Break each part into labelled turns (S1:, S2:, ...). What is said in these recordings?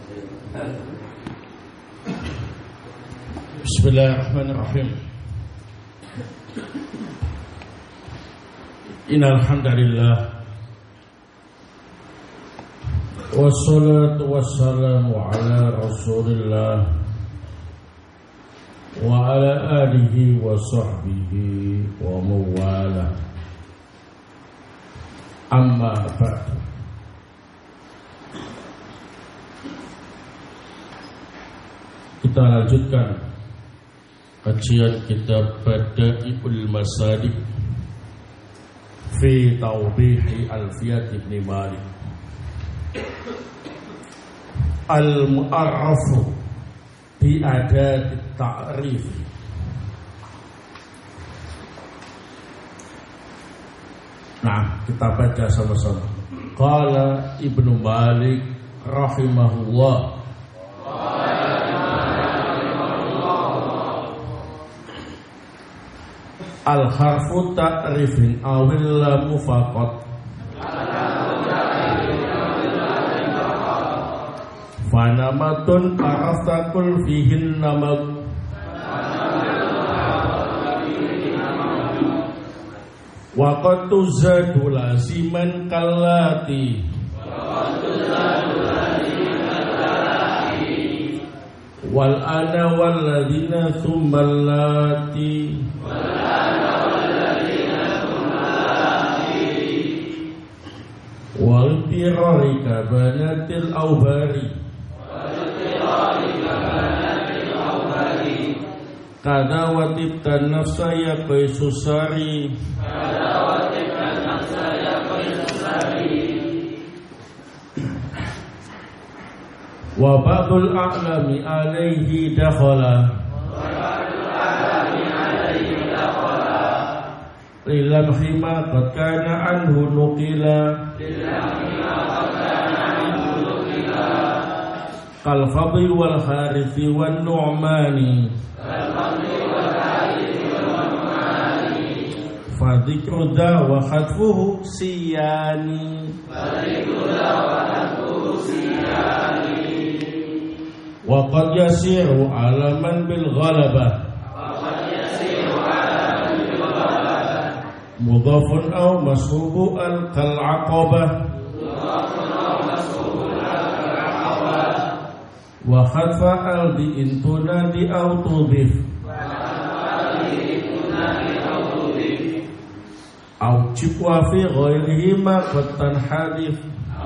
S1: Bismillahirrahmanirrahim. Innal hamdalillah wassalatu wassalamu ala Rasulillah wa ala alihi wa sahbihi wa mawala. Amma ba'du. Kita lanjutkan kajian kitab Bada'iul Masalik fi Tawbihi Alfiyat Ibn Malik Al-Mu'arrafu bi adat ta'rif. Nah, kita baca sama-sama. Qala Ibnu Malik rahimahullah, al-harfu ta'rifin awil lamu faqat fanamatun araftakul fihin namag waqad tuzadu laziman kallati wal ana wal ladina thumma allati wal tirari kabanatil aubari kada watibtan nafsaya qaisusari wa ba'dul a'lami alaihi dakhala lilam hima qad kana anhu nuqila kal fadli wal harithi wan nu'mani fa dzikru da wa khatfuhu siyani wa qad yasiru alaman bil ghalabah mudhafun aw mashubu al kal aqabah wa khatfa al bi intuna di aw tudif aw jibwa fi ghairihi ma qatan hadith.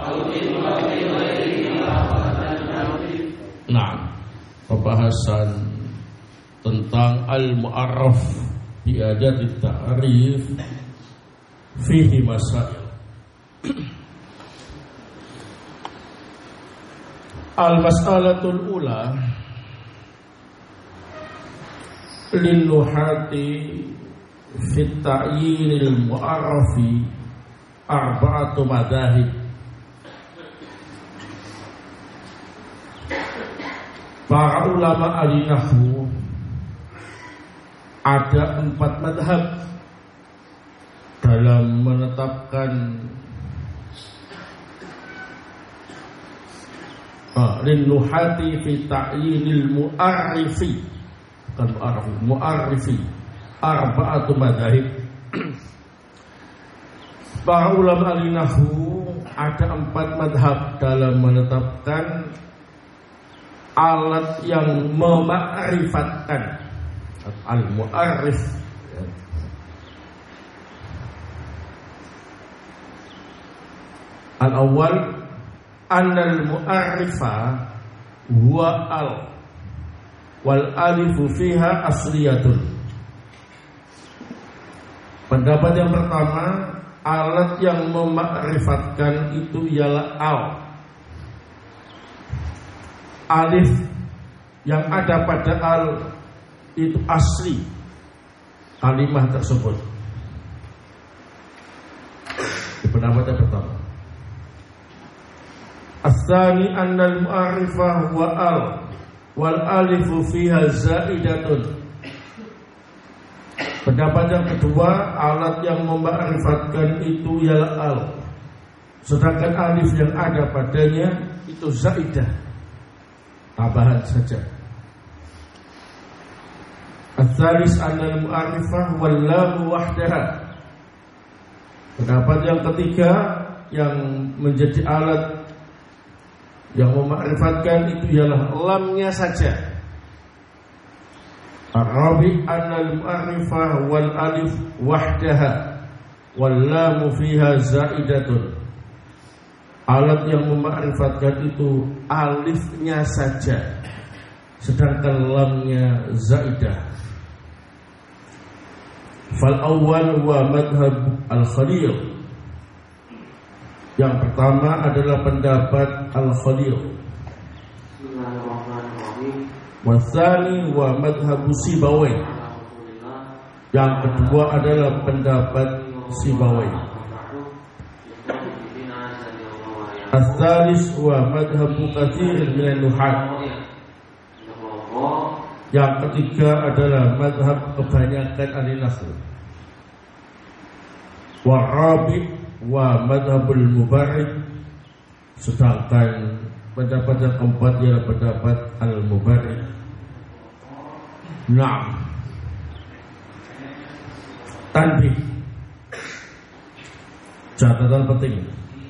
S1: Nah, pembahasan tentang al-mu'arraf bi adat ta'rif fihi masail. Al-mas'alatul ula lil luhati fi ta'yinil mu'arrafi arba'atu madahib. Para ulama ahli nahwu ada 4 madhab dalam menetapkan linuhati fi ta'yinil mu'arrifi, bukan mu'arrifi, arba'atu madhab. Para ulama ahli nahwu ada 4 madhab dalam menetapkan alat yang mema'rifatkan al-mu'arrif. Al-awwal annal mu'arrifa huwa al wal alifu fiha asliyatun. Pendapat yang pertama, alat yang mema'rifatkan itu ialah al. Alif yang ada pada al itu asli kalimat tersebut. Itu pendapat yang pertama. As-tsani annal mu'arrifah huwa al wal alifu fiha zaidatun. Pendapat yang kedua, alat yang mema'rifatkan itu ialah al, sedangkan alif yang ada padanya itu zaidah. tambahan saja. Al-thalis annal mu'arifah wal lam wahdaha. Pendapat yang ketiga yang menjadi alat yang memakrifatkan itu ialah lamnya saja. Ar-rabi' annal mu'arifah wal alif wahdaha wal lam fiha zaidatun. Alat yang memakrifatkan itu alifnya saja, sedangkan lamnya zaidah. Fal awwal wa madhab al-Khalil. Yang pertama adalah pendapat al-Khalil. Wa tsani wa madhab Sibawai. Yang kedua adalah pendapat Sibawai. Al-thalis wa madhab katsir min nuhat. Yang ketiga adalah madhab kebanyakan ahli nahwu. Wa rabi' wa madhabul mubarik. Sedangkan pendapat yang keempat ialah pendapat al-mubarik. Naam. Tanbih. Catatan penting.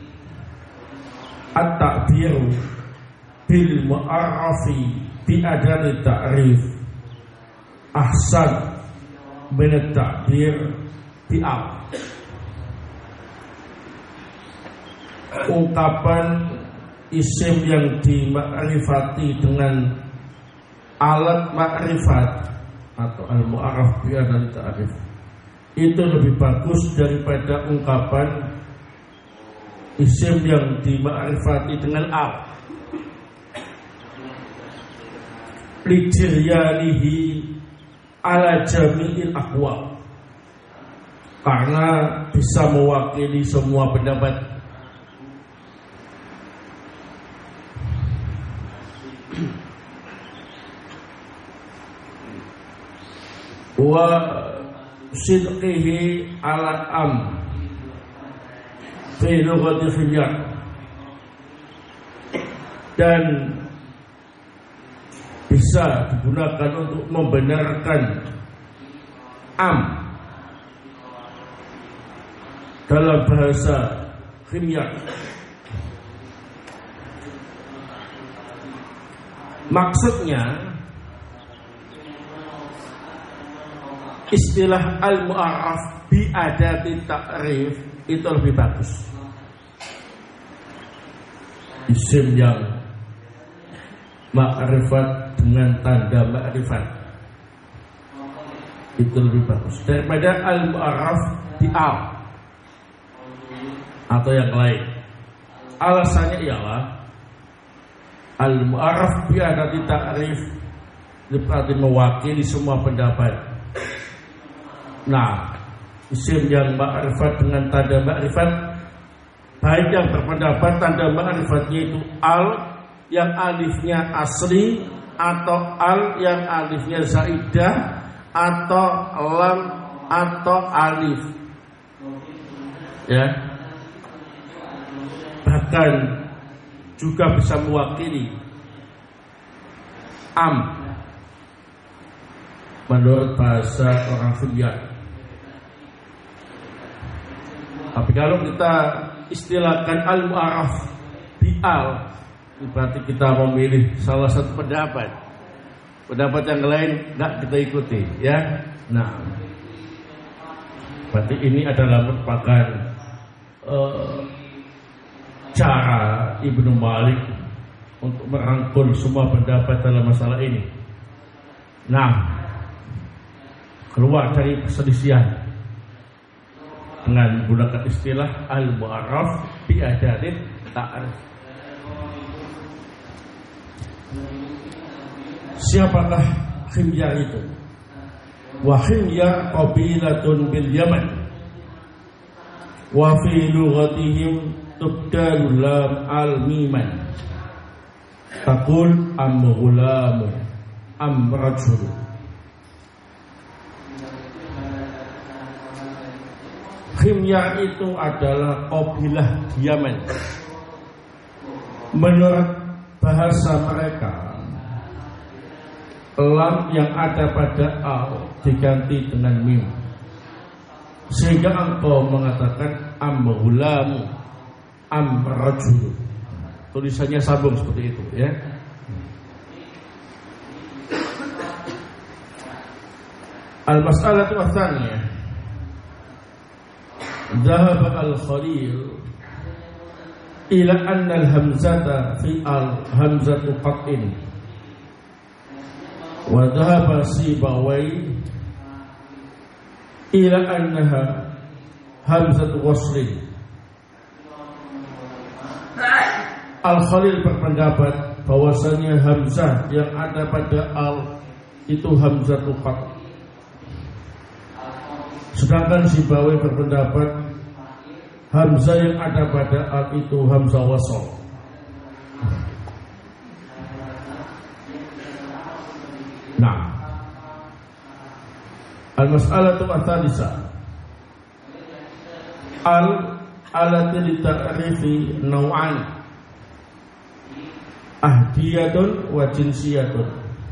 S1: At-ta'biru bil mu'arrafi bi adami ta'rif ahsan min at-ta'bir bi al. Ungkapan isim yang dimakrifati dengan alat makrifat atau al-mu'arraf bi adami ta'rif itu lebih bagus daripada ungkapan isim yang dimakrifati dengan al. Lijiryanihi ala jami'il aqwal, karena bisa mewakili semua pendapat. Wa sidqihi ala am fi lughati khiyar, dan bisa digunakan untuk membenarkan am dalam bahasa khiyar. Maksudnya istilah al-mu'arraf bi adati ta'rif itu lebih bagus. Isim yang makrifat dengan tanda makrifat itu lebih bagus daripada al-mu'arraf bi al atau yang lain. Alasannya ialah al-mu'arraf bi adati ta'rif berarti mewakili semua pendapat. Nah, isim yang makrifat dengan tanda makrifat, baik yang berpendapat tanda makrifatnya itu al yang alifnya asli, atau al yang alifnya zaidah, atau lam atau alif, ya, bahkan juga bisa mewakili am menurut bahasa orang Suriah. Tapi kalau kita istilahkan al-mu'arraf bi al, berarti kita memilih salah satu pendapat. Pendapat yang lain tidak kita ikuti, ya. Nah, berarti ini adalah merupakan cara Ibnu Malik untuk merangkul semua pendapat dalam masalah ini. Nah, keluar dari perselisihan dengan menggunakan istilah al-mu'arraf bi adati ta'rif. Siapakah Khimyar itu? Wa Khimyar qabilatun bil Yaman, wa fi lughatihim tubdalu lam al-miman, taqul am ghulamu am rajul. Khimyar itu adalah qabilah di Yaman. Menurut bahasa mereka, lam yang ada pada al diganti dengan mim, sehingga engkau mengatakan am-ghulamu, am-rajulu. Tulisannya sambung seperti itu ya. Al-mas'alatu ats-tsaniyah, dhahaba al-Khalil ila anna al-hamzata fi al-hamzatu qat'in, wa dhahaba Sibawayh ila annaha hamzatu waslin. Al-Khalil berpendapat bahwasanya hamzah yang ada pada al itu hamzatu qat'. Sedangkan Sibawayh berpendapat hamzah yang ada pada al itu hamzah wasl. Nah, al-mas'alatu ats-tsalisah, al-alati li-ta'rifi naw'an, ahdiyatun wa jinsiyatun.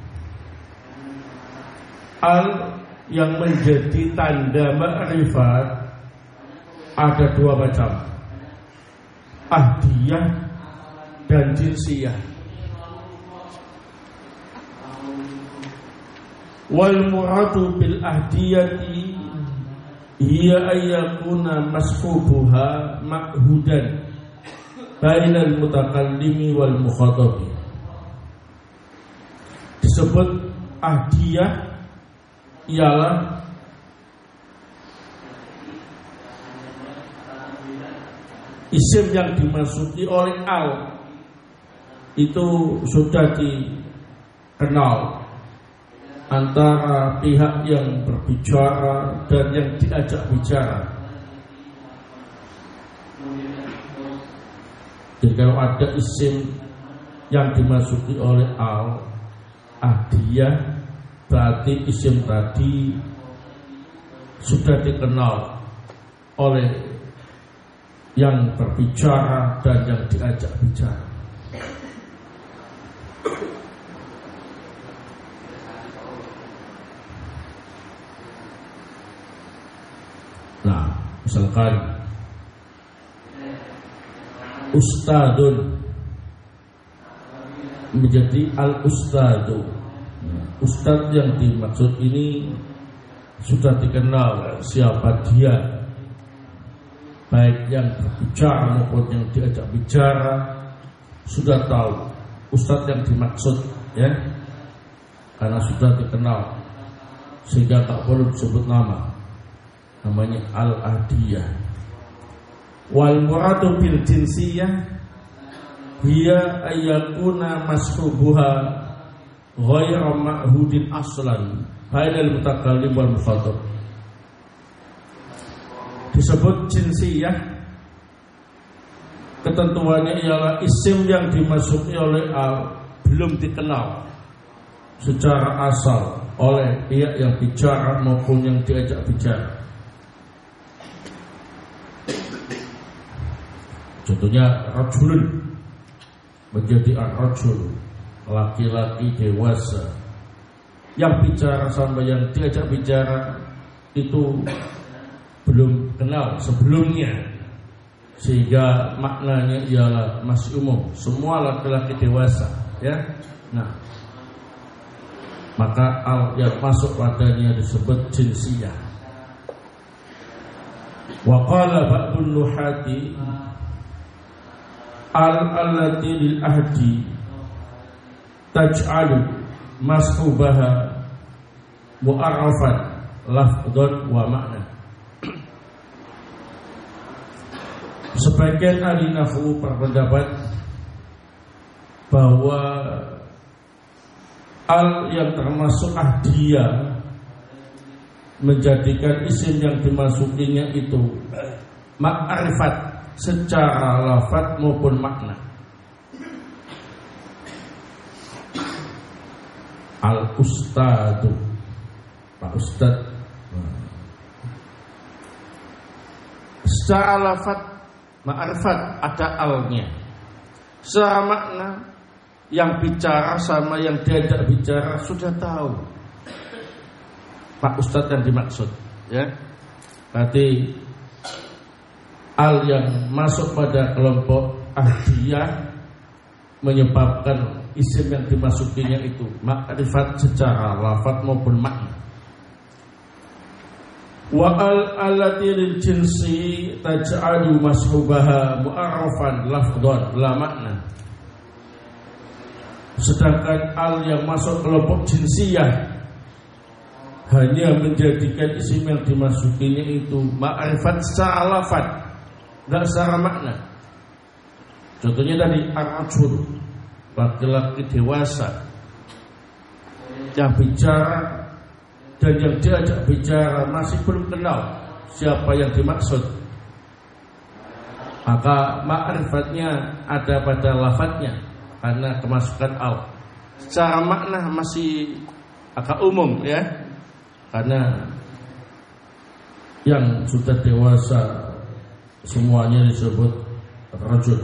S1: Al yang menjadi tanda ma'rifat ada dua macam, ahdiyah dan jinsiyah. Wal muradu bil ahdiyati hiya ayyakuna masfubuha ma'hudan bainal mutakallimi wal mukhatabi. Disebut ahdiyah ialah isim yang dimasuki oleh al itu sudah dikenal antara pihak yang berbicara dan yang diajak bicara. Jadi kalau ada isim yang dimasuki oleh al ahdiyah, berarti isim tadi sudah dikenal oleh yang berbicara dan yang diajak bicara. Nah, misalkan ustadun menjadi al-ustadu. Ustadz yang dimaksud ini sudah dikenal siapa dia, baik yang berbicara maupun yang diajak bicara sudah tahu ustadz yang dimaksud ya, karena sudah dikenal sehingga tak perlu disebut nama, namanya al-ahdiyah. Wal muradu bil jinsiyah hiya ayyakuna mashubuha ghayra ma'hudin aslan bainal mutakallim wal mukhatab. Disebut jinsiyah, ketentuannya ialah isim yang dimasuki oleh al belum dikenal secara asal oleh pihak yang bicara maupun yang diajak bicara. Contohnya rajulun menjadi ar-rajul, laki-laki dewasa. Yang bicara sama yang diajak bicara itu belum kenal sebelumnya, sehingga maknanya ialah masih umum, semua laki-laki dewasa ya. Nah, maka al yang masuk padanya disebut jinsiyah. Wa qala ba'dun nuhati al-allati lil ahdi taj'alu mashubaha mu'arrafan lafdhan wa ma'na. Sebagian ahli nahwu berpendapat bahwa al yang termasuk ahdiyah menjadikan isim yang dimasukinya itu ma'rifat secara lafaz maupun makna. Al-ustadu, Pak Ustad. Secara lafaz ma'rifat ada alnya. Secara makna yang bicara sama yang diajak bicara sudah tahu Pak Ustadz yang dimaksud, ya. Berarti al yang masuk pada kelompok ahdiyah menyebabkan isim yang dimasukinya itu makrifat secara lafaz maupun makna. Wa al-allati lil jinsi taj'alu mashubaha mu'arrafan lafdhan la makna. Sedangkan al yang masuk kelompok jinsiyah hanya menjadikan isim yang dimasukinya itu ma'rifat secara lafaz, enggak secara makna. Contohnya tadi ar-rajul, laki-laki dewasa yang bicara dan yang diajak bicara masih belum kenal siapa yang dimaksud, maka ma'rifatnya ada pada lafadznya karena kemasukan al. Secara makna masih agak umum, ya, karena yang sudah dewasa semuanya disebut rajul.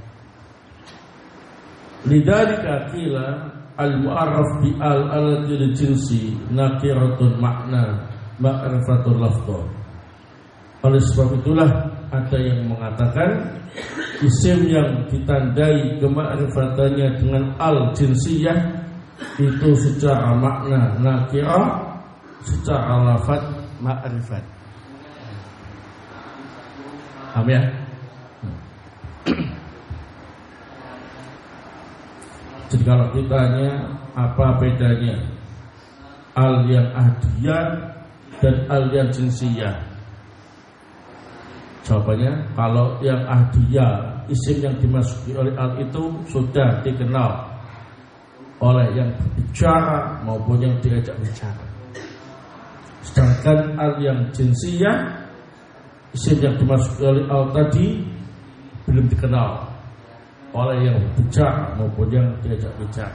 S1: Lidzalika qila al-mu'arraf bi al-allati jinsi nakiratun makna ma'rifatul lafdh. Oleh sebab itulah ada yang mengatakan isim yang ditandai kema'rifatannya dengan al-jinsiyah itu secara makna nakirah, secara lafaz ma'rifat. Paham ya? Jadi kalau ditanya apa bedanya al yang ahdiyah dan al yang jinsiyah, jawabannya kalau yang ahdiyah isim yang dimasuki oleh al itu sudah dikenal oleh yang berbicara maupun yang diajak bicara. Sedangkan al yang jinsiyah isim yang dimasuki oleh al tadi belum dikenal oleh yang bicara maupun yang diajak bicara.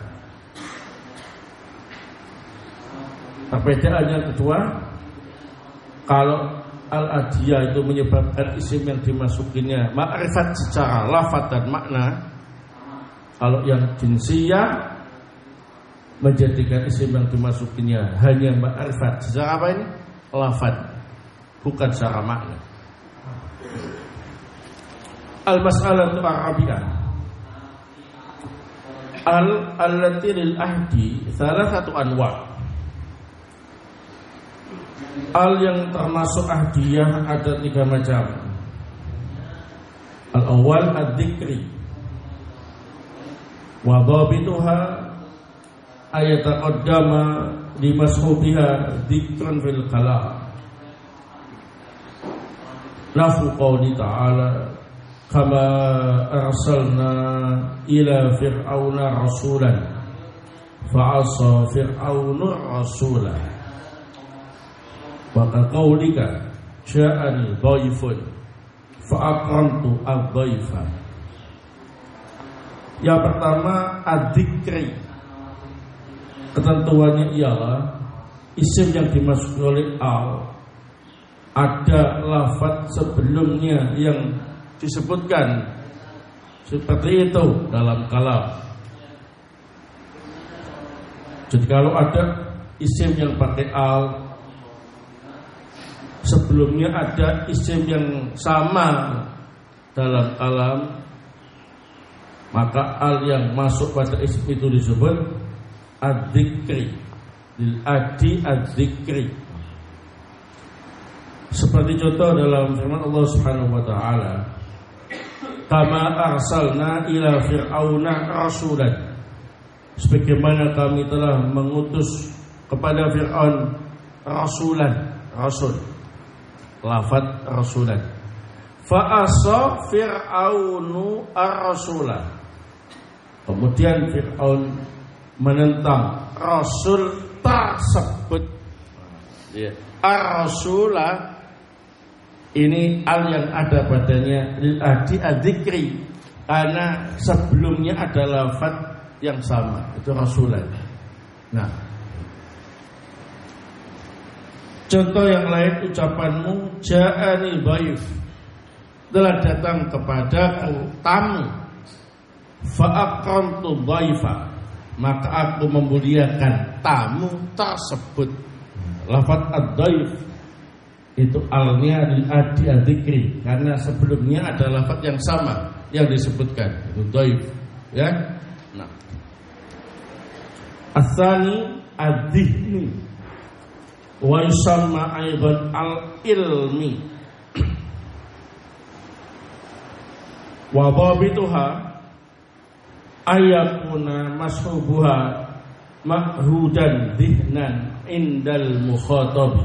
S1: Perbedaan yang kedua, kalau al-adiyah itu menyebabkan isim yang dimasukinya ma'rifat secara lafaz dan makna, kalau yang jinsiyah menjadikan isim yang dimasukinya hanya ma'rifat secara apa ini? Lafaz, bukan secara makna. Al-mas'alatu ar-rabi'ah allati lil ahdi salasatu anwa'. Al yang termasuk ahdiyah ada 3 macam. Al-awwal ad-dzikri wa dhabituha ayataqaddama li mashubiha dzikrun fil kalam. Nafu qawli ta'ala kama arsalna ila fir'auna rasulan fa'asa fir'aunu rasulah wa qawlika ja'ani dhaifun fa'akramtu ad-dhaifa. Yang pertama ad-dzikri, ketentuannya ialah isim yang dimasuki oleh al ada lafaz sebelumnya yang disebutkan seperti itu dalam kalam. Jadi kalau ada isim yang pakai al, sebelumnya ada isim yang sama dalam kalam, maka al yang masuk pada isim itu disebut ad-dzikri, lil adi ad-dzikri. Seperti contoh dalam firman Allah Subhanahu wa taala, kama arsalna ila fir'auna rasulan, sebagaimana kami telah mengutus kepada Fir'aun rasulan, rasul, lafaz rasulan. Fa'asa fir'aunu ar-rasulah, kemudian Fir'aun menentang rasul tersebut. Ar-rasulah ini al yang ada padanya lil adi adzikri, karena sebelumnya ada lafaz yang sama, itu rasulan. Nah, contoh yang lain ucapanmu ja'ani dhaif, telah datang kepadaku tamu. fa aqramtu dhaifa, maka aku memuliakan tamu tersebut. Lafaz ad-dhaif itu alnya adi adzikri, karena sebelumnya ada lafaz yang sama yang disebutkan, itu dhaif, ya. Nah, asani ad-dhihni wa yusamma aidan al-ilmi wa dhabituha ayakuna mashubuha mahhudan dhihnan indal mukhatabi.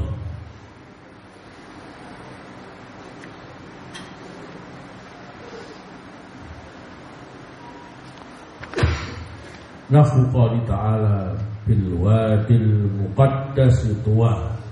S1: Nafu qali ta'ala bil wadil muqaddas tuwa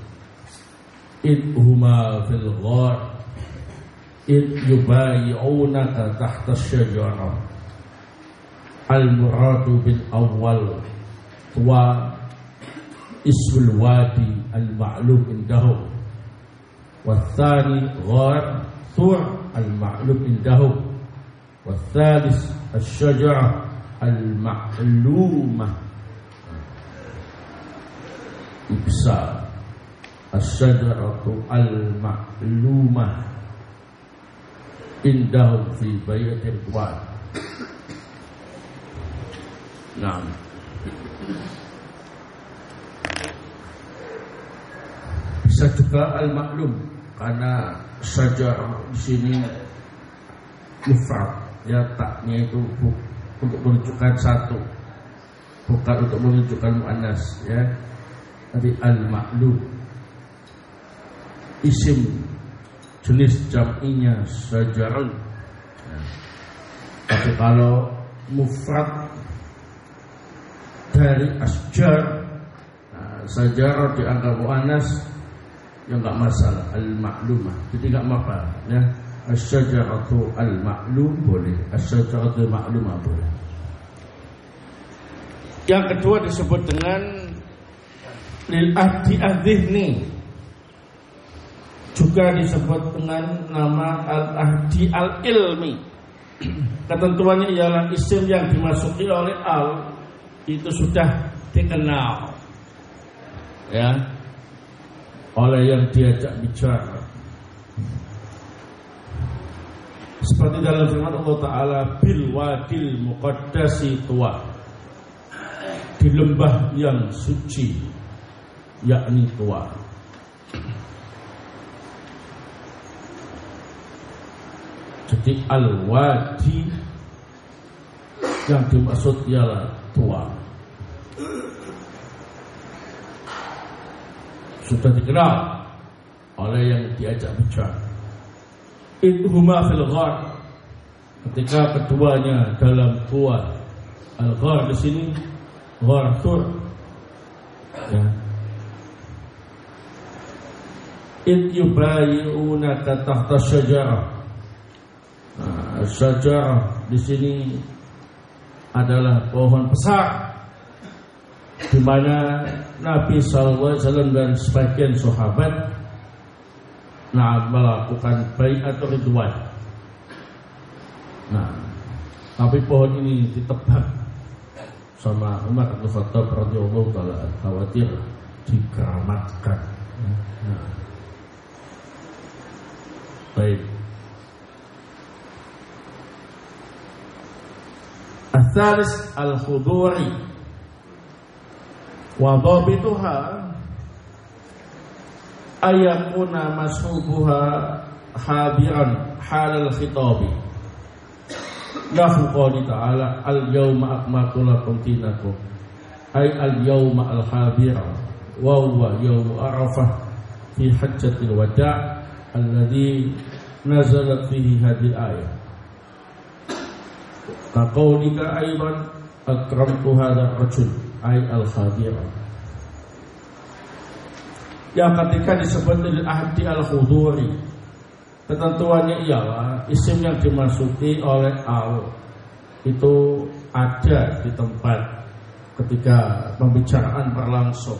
S1: idhuma fil ghar id yubayi'unaka tahta syajarah. Al-muradu bil awal tuwa ismul wadi al-ma'lum indahum, wathani ghar tur al-ma'lum indahum, wathalis asy-syajarah al-ma'lumah. Ibsa asy-syajaratu al-ma'lumah indahum fi bayatil wad. Nah, bisa juga al-maklum karena syajarah di sini mufrad, ya, taknya itu untuk menunjukkan satu, bukan untuk menunjukkan muannas, ya. Jadi al-maklum isim jenis jam'inya syajarun. Nah, tapi kalau mufrad dari asjar, nah, sajarah dianggap muannas, ya enggak masalah, al-ma'lumah, jadi enggak apa-apa, ya. Asy-syajaratu al-ma'lum boleh, asy-syajaratu al-ma'lumah boleh. Yang kedua disebut dengan lil ahdi adzihni, juga disebut dengan nama al-ahdi al-ilmi. Ketentuannya ialah isim yang dimasuki oleh al itu sudah dikenal, ya, oleh yang diajak bicara. Seperti dalam firman Allah Ta'ala, bil wadil muqaddasi tuwa, di lembah yang suci, yakni tuwa. Jadi al-wadi yang dimaksud ialah tuwa, sudah dikenal oleh yang diajak bicara. Idhuma fil ghar, ketika keduanya dalam gua. Al-ghar di sini ghar tur, ya. Id yubayi'unaka tahta syajarah. Nah, syajarah di sini adalah pohon besar, di mana Nabi SAW dan sebagian sahabat melakukan bai'at ridwan. Nah, tapi pohon ini ditebang sama Umar bin Khattab radhiyallahu taala, khawatir dikeramatkan. Nah, baik. Al-thalis al-khuduri wa dhabituha ayakuna mashubuha habiran halal khitabi. Nahu qali ta'ala al-yawma akmaltu lakum dinakum, ay al-yawma al-habira wa huwa yawm arafah fi hajjatil wada' alladhi nazalat fihi hadhihi ayat. Kaqaulika aidan akramtu hadha rajul, ay al-khabira. Yang ketika disebut al-ahdi al-khuduri, ketentuannya ialah isim yang dimasuki oleh al itu ada di tempat ketika pembicaraan berlangsung.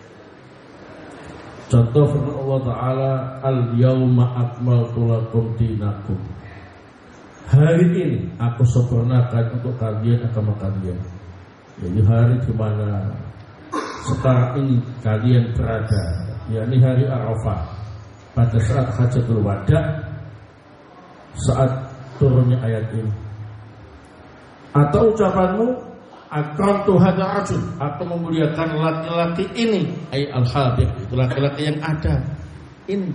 S1: Contoh firman Allah Ta'ala, al-yawma akmaltu lakum dinakum, hari ini aku sempurnakan untuk kalian agama kalian. Jadi hari di mana sekarang ini kalian berada, yakni hari Arafah, pada saat Hajatul Wada, saat turunnya ayat ini. Atau ucapanmu, akramtu hadzal rajul, aku memuliakan laki-laki ini, ai al-hadir, itu laki-laki yang ada ini.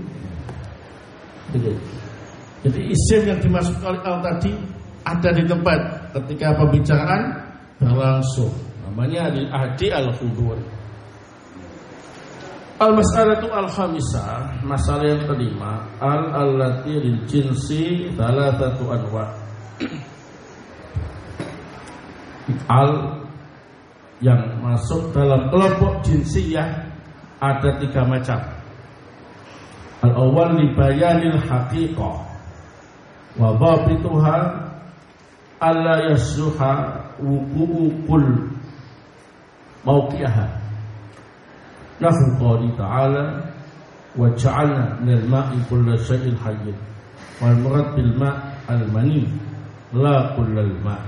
S1: Jadi isim yang dimasukkan oleh al tadi ada di tempat ketika pembicaraan berlangsung. Namanya al-ahdi al-hudur. Al-mas'alatu al-khamisah, masalah yang kelima, al-allati lil jinsi thalathatu anwa. Al yang masuk dalam kelompok jinsiyah ada 3 macam. Al-awwal li bayanil haqiqah wa dhabituha alla yasluha wuqu'ul mawqi'aha. Nahu qawli ta'ala wa ja'alna minal ma'i kulla syai'in hayyin wal murad bil ma' al mani la kullal ma'.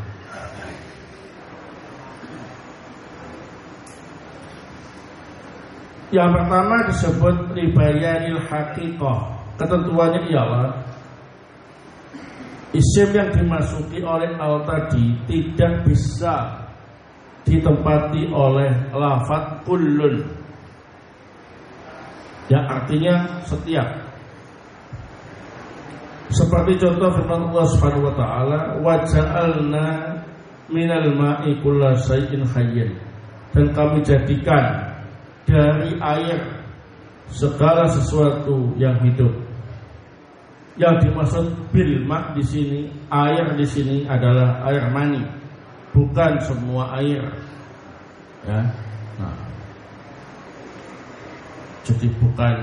S1: Yang pertama disebut ribayanil haqiqah. Ketentuannya ialah isim yang dimasuki oleh al tadi tidak bisa ditempati oleh lafadz kullun, yang artinya setiap. Seperti contoh firman Allah Subhanahu wa taala, wa ja'alna minal ma'i kulla syai'in hayyin, dan kami jadikan dari air segala sesuatu yang hidup. Yang dimaksud bil ma' di sini, air di sini adalah air mani, bukan semua air. Ya. Nah. Jadi bukan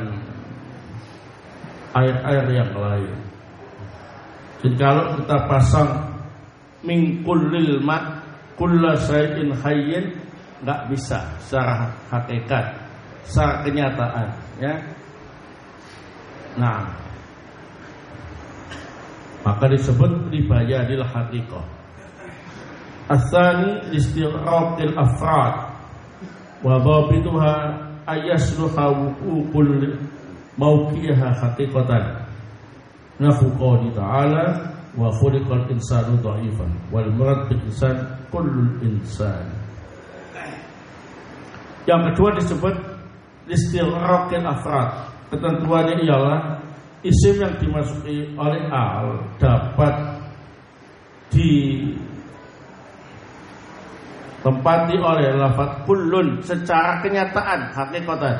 S1: air-air yang lain. Jadi kalau kita pasang min kullil ma' kulla syai'in hayyin, enggak bisa secara hakikat, secara kenyataan, ya. Nah, maka disebut ribayanil haqiqah. Asani istighraqil afrad wa dhabituha ayasluha wuqul mawqi'aha haqiqatan. Nahu qawli ta'ala wa khuliqal insanu dha'ifan wal murad bil insan kullul insan. Yang kedua disebut istighraqil afrad. Ketentuannya ialah isim yang dimasuki oleh al dapat ditempati oleh lafadz kullun secara kenyataan, hakikatan.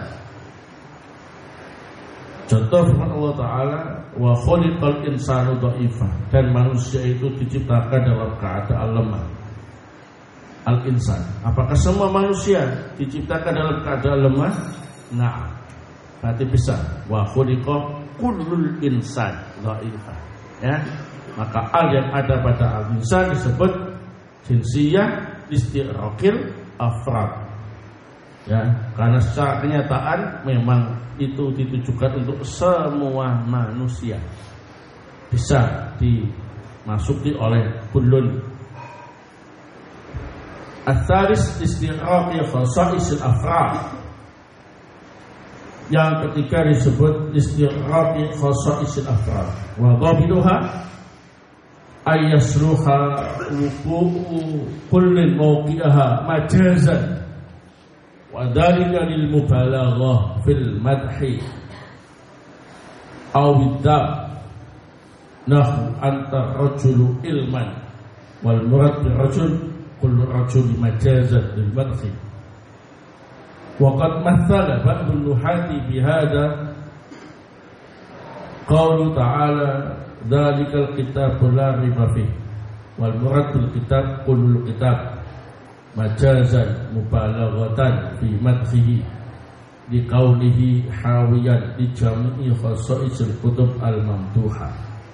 S1: Contoh firman Allah Ta'ala, wa khuliqal insanu dha'ifan, dan manusia itu diciptakan dalam keadaan lemah. Al-insan, apakah semua manusia diciptakan dalam keadaan lemah? Nah, berarti bisa. Wa khuliqa kullul insan dha'ifan, ya. Maka al yang ada pada al-insan disebut jinsiyah istighraqil afrad, ya, karena secara kenyataan memang itu ditujukan untuk semua manusia, bisa dimasuki oleh kullun. Ats-tsalits istighraqi khasa'isil afrad. Yang ketiga disebut istighraqi khasa'isil afrad wa dhabituha ayasluha wuqu'u kullin mawqi'aha majazan wa dhalika lil mubalaghah fil madhi aw bidab nahu anta rajulu ilman wal murad bil rajul kullu rajuli majazan lil madhi. Waqad mathala ba'dun nuhati bihada qaulu ta'ala dzalikal kitabu la riba fih wal murad bil kitab kullul kitab majazan mubalaghatan fi madhihi li qaulihi hawiyan li jami'i khasaisil kutub al mamduha.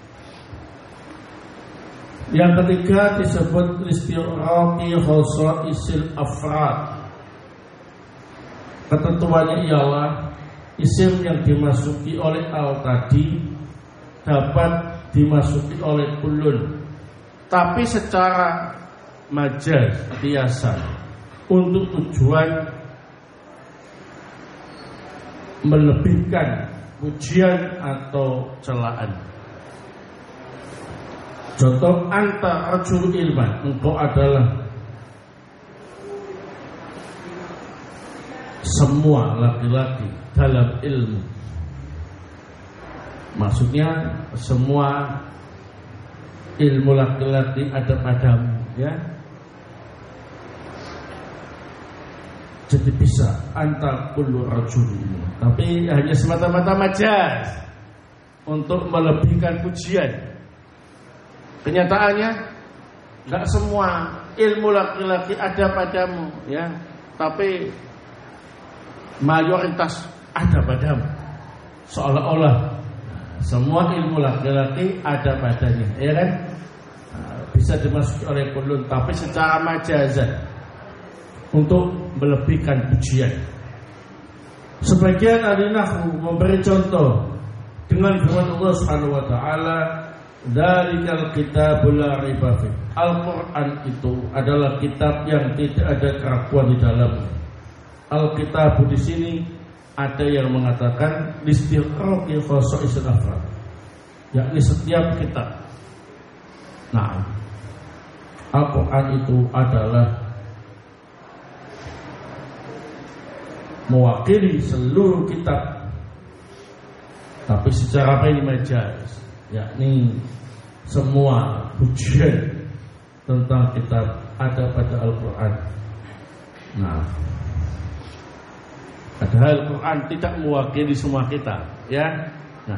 S1: Yang ketiga disebut istighraqi khasaisil afrad. Ketentuannya ialah isim yang dimasuki oleh al tadi dapat dimasuki oleh kullun tapi secara majaz, kiasan, untuk tujuan melebihkan pujian atau celaan. Contoh, anta rajul ilman, engkau adalah semua laki-laki dalam ilmu. Maksudnya semua ilmu laki-laki ada padamu, ya. Jadi bisa anta kullu rajulin, tapi hanya semata-mata majaz untuk melebihkan pujian. Kenyataannya enggak semua ilmu laki-laki ada padamu, ya, tapi mayoritas ada padamu. Seolah-olah semua ilmu laki-laki ada padanya, ya kan? Bisa dimasuki oleh kullun, tapi secara majazan untuk melebihkan pujian. Sebagian ahli nahwu memberi contoh dengan firman Allah Subhanahu wa taala, "Dzalikal kitabul la raiba fih." Al-Qur'an itu adalah kitab yang tidak ada keraguan di dalamnya. Al-kitab di sini ada yang mengatakan listirqi khasaisil afrad, yakni setiap kitab. Nah, Al-Qur'an itu adalah mewakili seluruh kitab, tapi secara apa ini majaz, yakni semua pujian tentang kitab ada pada Al-Quran. Nah, padahal Al-Quran tidak mewakili semua kitab, ya. Nah,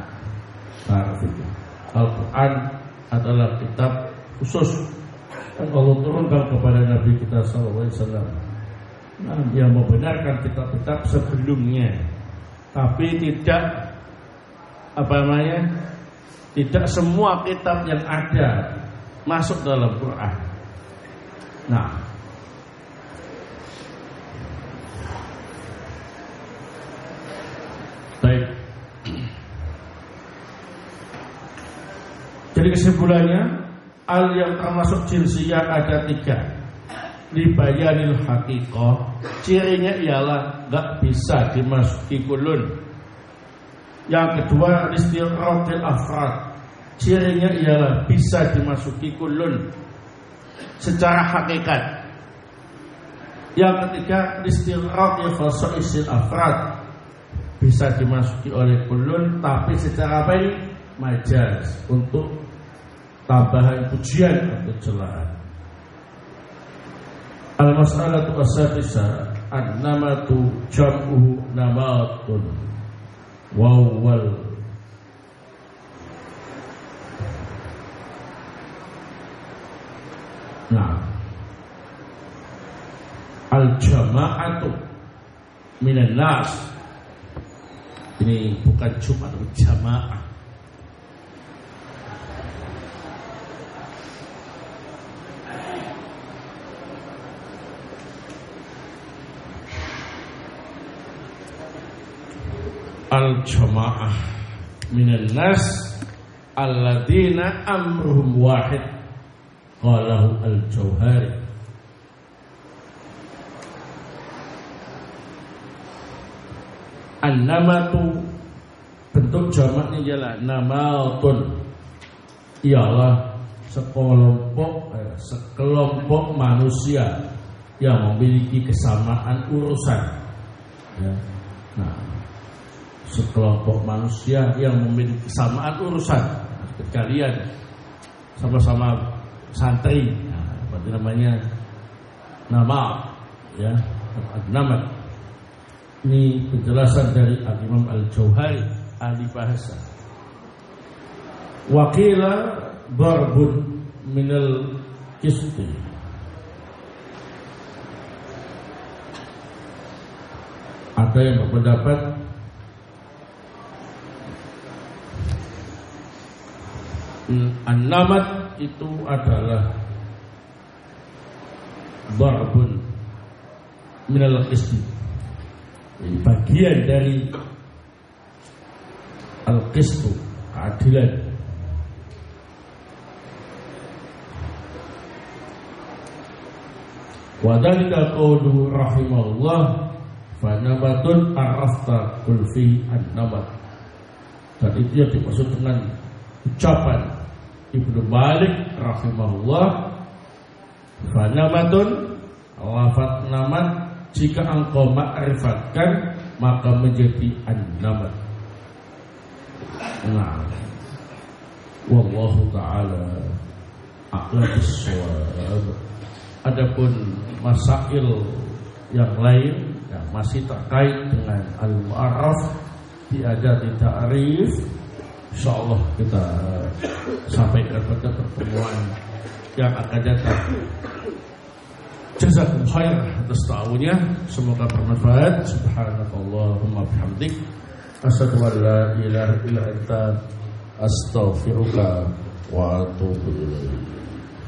S1: Al-Quran adalah kitab khusus yang Allah turunkan kepada Nabi kita SAW. Nah, yang membenarkan kitab-kitab sebelumnya, tapi tidak tidak semua kitab yang ada masuk dalam Quran. Nah, baik. Jadi kesimpulannya, al yang termasuk jinsiyah ada 3. Libayanil haqiqah, cirinya ialah enggak bisa dimasuki kulun. Yang kedua, listirqil afrad, cirinya ialah bisa dimasuki kulun secara hakikat. Yang ketiga, listirqil khasaisil afrad, bisa dimasuki oleh kulun tapi secara apa ini? Majaz, untuk tambahan pujian atau celaan. Al-mas'alatu as-sadisah, an-namatu jam'u namatun wawal. Nah, al-jama'atu minan nas, ini bukan Jumat, jamaah. Al-jama'ah minan nas alladzina amruhum wahid, qalahu al-Jauhari. An-namatu, bentuk jamaknya ialah namatun, ialah sekelompok manusia yang memiliki kesamaan urusan, ya. Nah, sekelompok manusia yang memiliki kesamaan urusan. Kalian sama-sama santri, nah, apa namanya, nama, ya, nama. Ini penjelasan dari Imam Al-Jauhari, ahli bahasa. Wakila darbun minal qisti, ada yang berpendapat an-namat itu adalah darbun minal qisti, bagian dari al-qistu, keadilan. Wa dzalika qawluhu rahimahullah fa nabatun arafta kulfi an-nabat. Dan itu yang dimaksud dengan ucapan Ibnu Malik rahimahullah, fa nabatun lafaz namat jika engkau ma'rifatkan maka menjadi an-nabat. Nah, wallahu ta'ala a'lam bis-shawab. Adapun masail yang lain yang masih terkait dengan al-mu'arraf di adati ta'rif, insyaallah kita sampaikan pada pertemuan yang akan datang. Jazakumullah khair atas ta'awunnya, semoga bermanfaat. Subhanakallahumma bihamdik, asyhadu an la ilaha illa anta, astaghfiruka wa atubu ilaik.